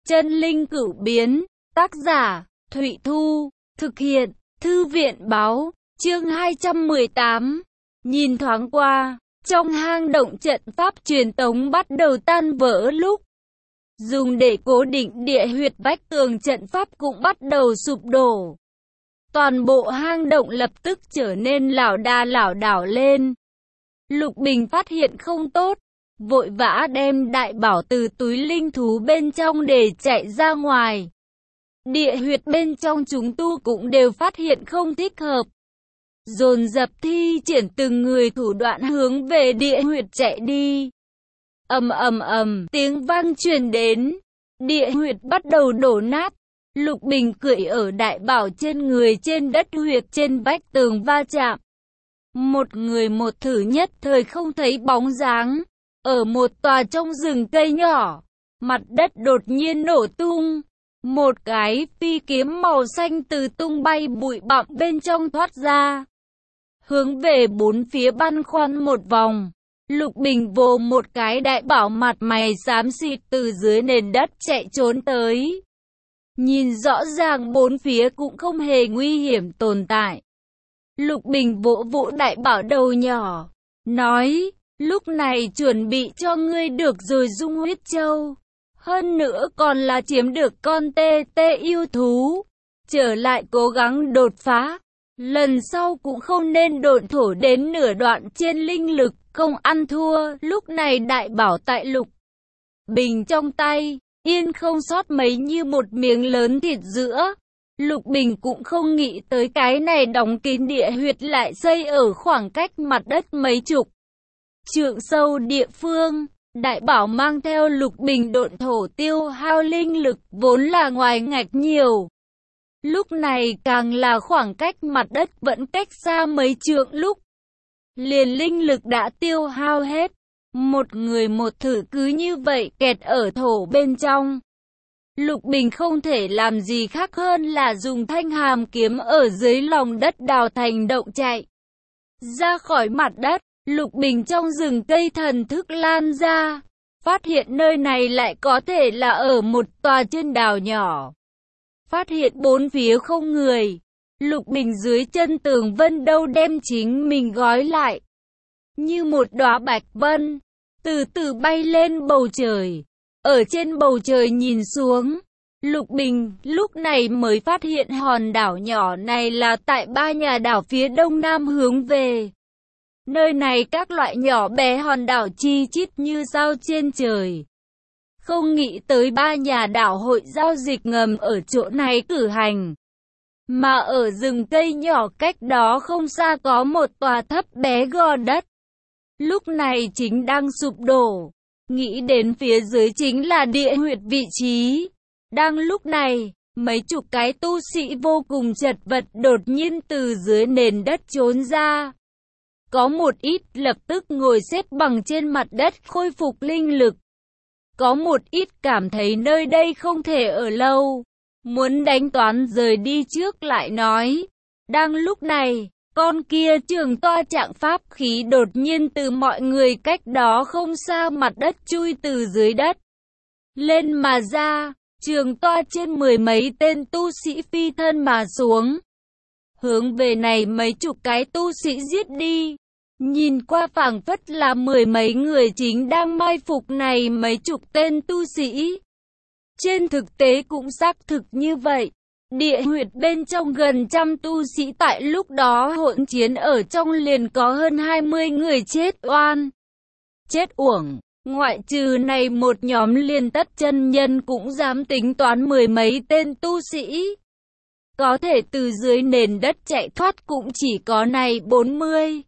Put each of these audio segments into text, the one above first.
Chân linh cửu biến, tác giả, Thụy Thu, thực hiện, Thư viện báo, chương 218. Nhìn thoáng qua, trong hang động trận pháp truyền tống bắt đầu tan vỡ lúc dùng để cố định địa huyệt vách tường trận pháp cũng bắt đầu sụp đổ. Toàn bộ hang động lập tức trở nên lảo đảo lên. Lục Bình phát hiện không tốt, vội vã đem đại bảo từ túi linh thú bên trong để chạy ra ngoài. Địa huyệt bên trong chúng tu cũng đều phát hiện không thích hợp, dồn dập thi triển từng người thủ đoạn hướng về địa huyệt chạy đi. Ầm, tiếng vang truyền đến, địa huyệt bắt đầu đổ nát. Lục Bình cưỡi ở đại bảo trên người trên đất huyệt trên vách tường va chạm. Một người một thử nhất thời không thấy bóng dáng. Ở một tòa trong rừng cây nhỏ, mặt đất đột nhiên nổ tung. Một cái phi kiếm màu xanh từ tung bay bụi bặm bên trong thoát ra, hướng về bốn phía băn khoăn một vòng. Lục Bình vồ một cái đại bảo mặt mày xám xịt từ dưới nền đất chạy trốn tới. Nhìn rõ ràng bốn phía cũng không hề nguy hiểm tồn tại. Lục Bình vỗ vỗ đại bảo đầu nhỏ, nói, lúc này chuẩn bị cho ngươi được rồi Dung huyết châu. Hơn nữa còn là chiếm được con tê yêu thú. Trở lại cố gắng đột phá. Lần sau cũng không nên độn thổ đến nửa đoạn trên linh lực, không ăn thua. Lúc này đại bảo tại Lục Bình trong tay, yên không sót mấy như một miếng lớn thịt giữa. Lục Bình cũng không nghĩ tới cái này đóng kín địa huyệt lại xây ở khoảng cách mặt đất mấy chục trượng sâu địa phương. Đại bảo mang theo Lục Bình độn thổ tiêu hao linh lực vốn là ngoài ngạch nhiều. Lúc này càng là khoảng cách mặt đất vẫn cách xa mấy trượng lúc liền linh lực đã tiêu hao hết. Một người một thử cứ như vậy kẹt ở thổ bên trong. Lục Bình không thể làm gì khác hơn là dùng thanh hàm kiếm ở dưới lòng đất đào thành động chạy ra khỏi mặt đất. Lục Bình trong rừng cây thần thức lan ra, phát hiện nơi này lại có thể là ở một tòa trên đảo nhỏ. Phát hiện bốn phía không người, Lục Bình dưới chân tường vân đâu đem chính mình gói lại. Như một đóa bạch vân, từ từ bay lên bầu trời. Ở trên bầu trời nhìn xuống, Lục Bình lúc này mới phát hiện hòn đảo nhỏ này là tại ba nhà đảo phía đông nam hướng về. Nơi này các loại nhỏ bé hòn đảo chi chít như sao trên trời. Không nghĩ tới ba nhà đảo hội giao dịch ngầm ở chỗ này cử hành. Mà ở rừng cây nhỏ cách đó không xa có một tòa thấp bé gò đất. Lúc này chính đang sụp đổ. Nghĩ đến phía dưới chính là địa huyệt vị trí. Đang lúc này, mấy chục cái tu sĩ vô cùng chật vật đột nhiên từ dưới nền đất trốn ra. Có một ít lập tức ngồi xếp bằng trên mặt đất khôi phục linh lực. Có một ít cảm thấy nơi đây không thể ở lâu, muốn đánh toán rời đi trước lại nói. Đang lúc này, con kia trường toa trạng pháp khí đột nhiên từ mọi người cách đó không xa mặt đất chui từ dưới đất lên mà ra. Trường toa trên mười mấy tên tu sĩ phi thân mà xuống, hướng về này mấy chục cái tu sĩ giết đi. Nhìn qua phảng phất là mười mấy người chính đang mai phục này mấy chục tên tu sĩ. Trên thực tế cũng xác thực như vậy. Địa huyệt bên trong gần trăm tu sĩ tại lúc đó hỗn chiến ở trong liền có hơn 20 người chết oan, chết uổng. Ngoại trừ này một nhóm liên tất chân nhân cũng dám tính toán mười mấy tên tu sĩ. Có thể từ dưới nền đất chạy thoát cũng chỉ có này 40,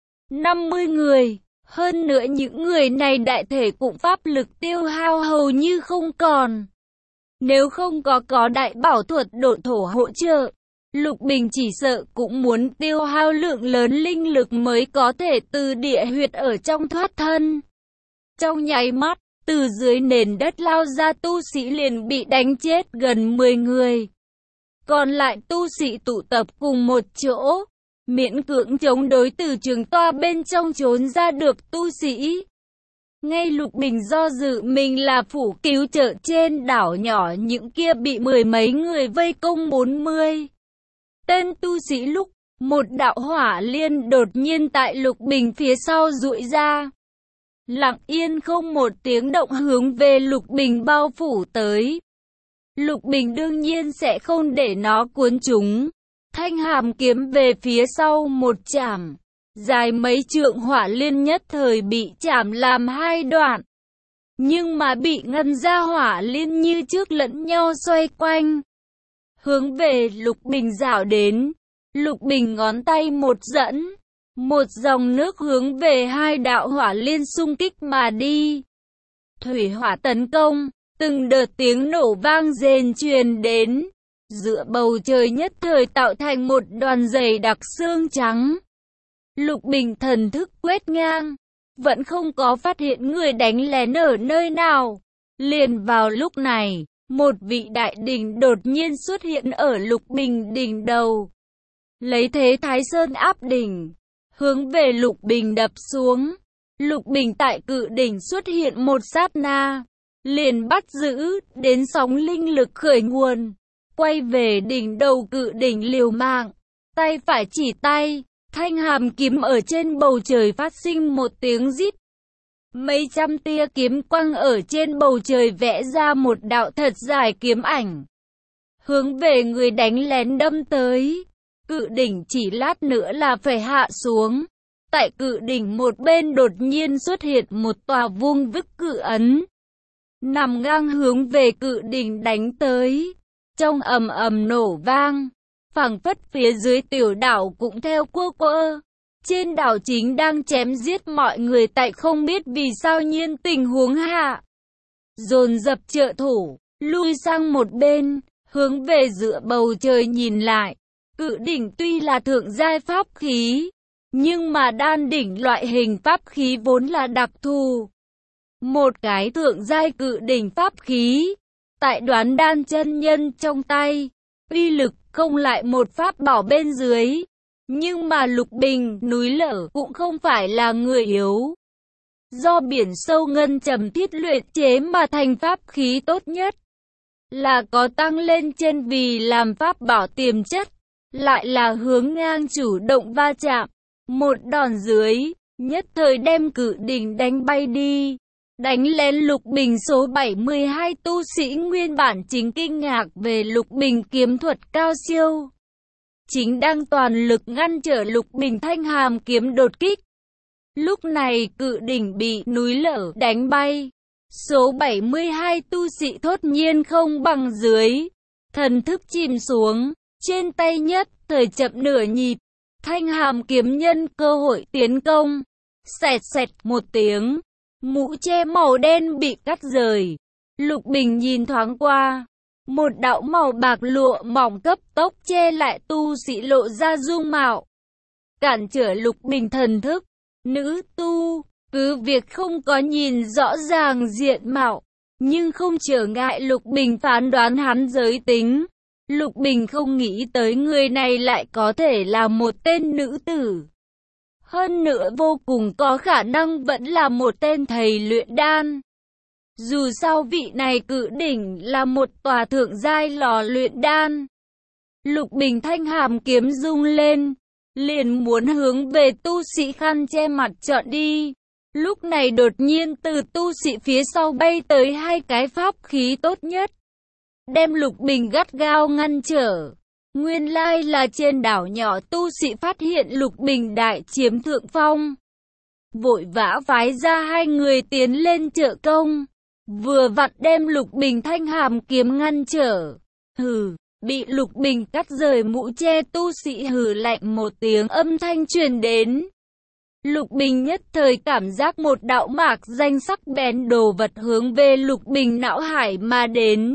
50 người. Hơn nữa những người này đại thể cũng pháp lực tiêu hao hầu như không còn. Nếu không có đại bảo thuật độn thổ hỗ trợ, Lục Bình chỉ sợ cũng muốn tiêu hao lượng lớn linh lực mới có thể từ địa huyệt ở trong thoát thân. Trong nháy mắt, từ dưới nền đất lao ra tu sĩ liền bị đánh chết gần 10 người. Còn lại tu sĩ tụ tập cùng một chỗ, miễn cưỡng chống đối từ trường toa bên trong trốn ra được tu sĩ. Ngay Lục Bình do dự mình là phủ cứu trợ trên đảo nhỏ những kia bị mười mấy người vây công 40 tên tu sĩ lúc. Một đạo hỏa liên đột nhiên tại Lục Bình phía sau dụi ra. Lặng yên không một tiếng động hướng về Lục Bình bao phủ tới. Lục Bình đương nhiên sẽ không để nó cuốn chúng. Thanh hàm kiếm về phía sau một chảm. Dài mấy trượng hỏa liên nhất thời bị chảm làm hai đoạn. Nhưng mà bị ngân ra hỏa liên như trước lẫn nhau xoay quanh. Hướng về Lục Bình rảo đến. Lục Bình ngón tay một dẫn. Một dòng nước hướng về hai đạo hỏa liên xung kích mà đi. Thủy hỏa tấn công. Từng đợt tiếng nổ vang rền truyền đến. Giữa bầu trời nhất thời tạo thành một đoàn dày đặc xương trắng. Lục Bình thần thức quét ngang. Vẫn không có phát hiện người đánh lén ở nơi nào. Liền vào lúc này, một vị đại đỉnh đột nhiên xuất hiện ở Lục Bình đỉnh đầu. Lấy thế Thái Sơn áp đỉnh, hướng về Lục Bình đập xuống. Lục Bình tại cự đỉnh xuất hiện một sát na, liền bắt giữ, đến sóng linh lực khởi nguồn. Quay về đỉnh đầu cự đỉnh liều mạng, tay phải chỉ tay, thanh hàm kiếm ở trên bầu trời phát sinh một tiếng rít. Mấy trăm tia kiếm quang ở trên bầu trời vẽ ra một đạo thật dài kiếm ảnh. Hướng về người đánh lén đâm tới. Cự đỉnh chỉ lát nữa là phải hạ xuống. Tại cự đỉnh một bên đột nhiên xuất hiện một tòa vuông vức cự ấn. Nằm ngang hướng về cự đỉnh đánh tới. Trong ầm ầm nổ vang. Phảng phất phía dưới tiểu đảo cũng theo quơ quơ. Trên đảo chính đang chém giết mọi người tại không biết vì sao nhiên tình huống hạ. Dồn dập trợ thủ, lui sang một bên, hướng về giữa bầu trời nhìn lại. Cự đỉnh tuy là thượng giai pháp khí, nhưng mà đan đỉnh loại hình pháp khí vốn là đặc thù. Một cái thượng giai cự đỉnh pháp khí, tại Đoán Đan chân nhân trong tay, uy lực không lại một pháp bảo bên dưới. Nhưng mà Lục Bình, núi lở cũng không phải là người yếu. Do biển sâu ngân trầm thiết luyện chế mà thành pháp khí tốt nhất. Là có tăng lên trên vì làm pháp bảo tiềm chất. Lại là hướng ngang chủ động va chạm. Một đòn dưới, nhất thời đem cự đỉnh đánh bay đi. Đánh lén Lục Bình số 72 tu sĩ nguyên bản chính kinh ngạc về Lục Bình kiếm thuật cao siêu. Chính đang toàn lực ngăn trở Lục Bình thanh hàm kiếm đột kích. Lúc này cự đỉnh bị núi lở đánh bay. Số 72 tu sĩ thốt nhiên không bằng dưới. Thần thức chìm xuống. Trên tay nhất thời chậm nửa nhịp. Thanh hàm kiếm nhân cơ hội tiến công. Xẹt xẹt một tiếng. Mũ che màu đen bị cắt rời. Lục Bình nhìn thoáng qua. Một đạo màu bạc lụa mỏng cấp tốc che lại tu sĩ lộ ra dung mạo. Cản trở Lục Bình thần thức. Nữ tu, cứ việc không có nhìn rõ ràng diện mạo. Nhưng không trở ngại Lục Bình phán đoán hắn giới tính. Lục Bình không nghĩ tới người này lại có thể là một tên nữ tử. Hơn nữa vô cùng có khả năng vẫn là một tên thầy luyện đan. Dù sao vị này cự đỉnh là một tòa thượng giai lò luyện đan. Lục Bình thanh hàm kiếm rung lên, liền muốn hướng về tu sĩ khăn che mặt chọn đi. Lúc này đột nhiên từ tu sĩ phía sau bay tới hai cái pháp khí tốt nhất. Đem Lục Bình gắt gao ngăn trở. Nguyên lai là trên đảo nhỏ tu sĩ phát hiện Lục Bình đại chiếm thượng phong. Vội vã phái ra hai người tiến lên trợ công. Vừa vặn đem Lục Bình thanh hàm kiếm ngăn trở. Hừ, bị Lục Bình cắt rời mũ che tu sĩ hừ lạnh một tiếng âm thanh truyền đến. Lục Bình nhất thời cảm giác một đạo mạc danh sắc bén đồ vật hướng về Lục Bình não hải mà đến.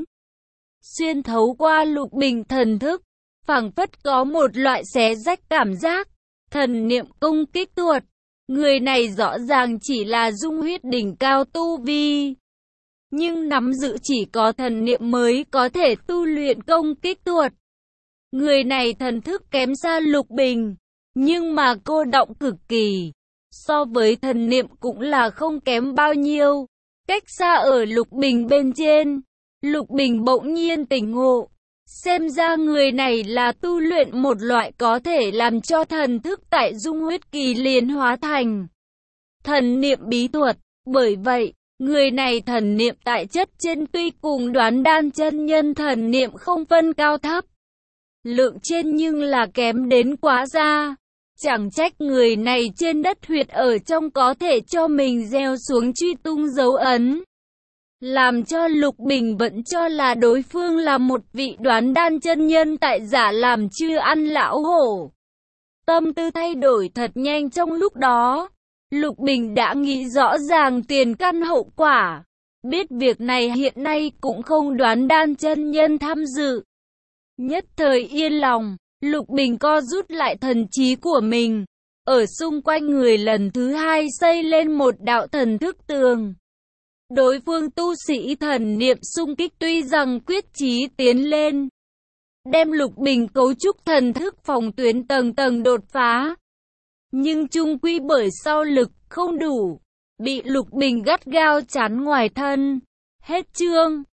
Xuyên thấu qua Lục Bình thần thức, phảng phất có một loại xé rách cảm giác. Thần niệm công kích thuật. Người này rõ ràng chỉ là dung huyết đỉnh cao tu vi. Nhưng nắm giữ chỉ có thần niệm mới có thể tu luyện công kích thuật. Người này thần thức kém xa Lục Bình, nhưng mà cô đọng cực kỳ. so với thần niệm cũng là không kém bao nhiêu. Cách xa ở Lục Bình bên trên, Lục Bình bỗng nhiên tỉnh ngộ. Xem ra người này là tu luyện một loại có thể làm cho thần thức tại dung huyết kỳ liền hóa thành thần niệm bí thuật. Bởi vậy, người này thần niệm tại chất trên tuy cùng Đoán Đan chân nhân thần niệm không phân cao thấp lượng trên nhưng là kém đến quá xa. Chẳng trách người này trên đất huyệt ở trong có thể cho mình gieo xuống truy tung dấu ấn, làm cho Lục Bình vẫn cho là đối phương là một vị Đoán Đan chân nhân tại giả làm chưa ăn lão hổ. Tâm tư thay đổi thật nhanh trong lúc đó. Lục Bình đã nghĩ rõ ràng tiền căn hậu quả. Biết việc này hiện nay cũng không Đoán Đan chân nhân tham dự. Nhất thời yên lòng, Lục Bình co rút lại thần trí của mình. Ở xung quanh người lần thứ hai xây lên một đạo thần thức tường. Đối phương tu sĩ thần niệm xung kích tuy rằng quyết chí tiến lên, đem Lục Bình cấu trúc thần thức phòng tuyến tầng tầng đột phá. Nhưng chung quy bởi sau lực không đủ, bị Lục Bình gắt gao chắn ngoài thân. Hết chương.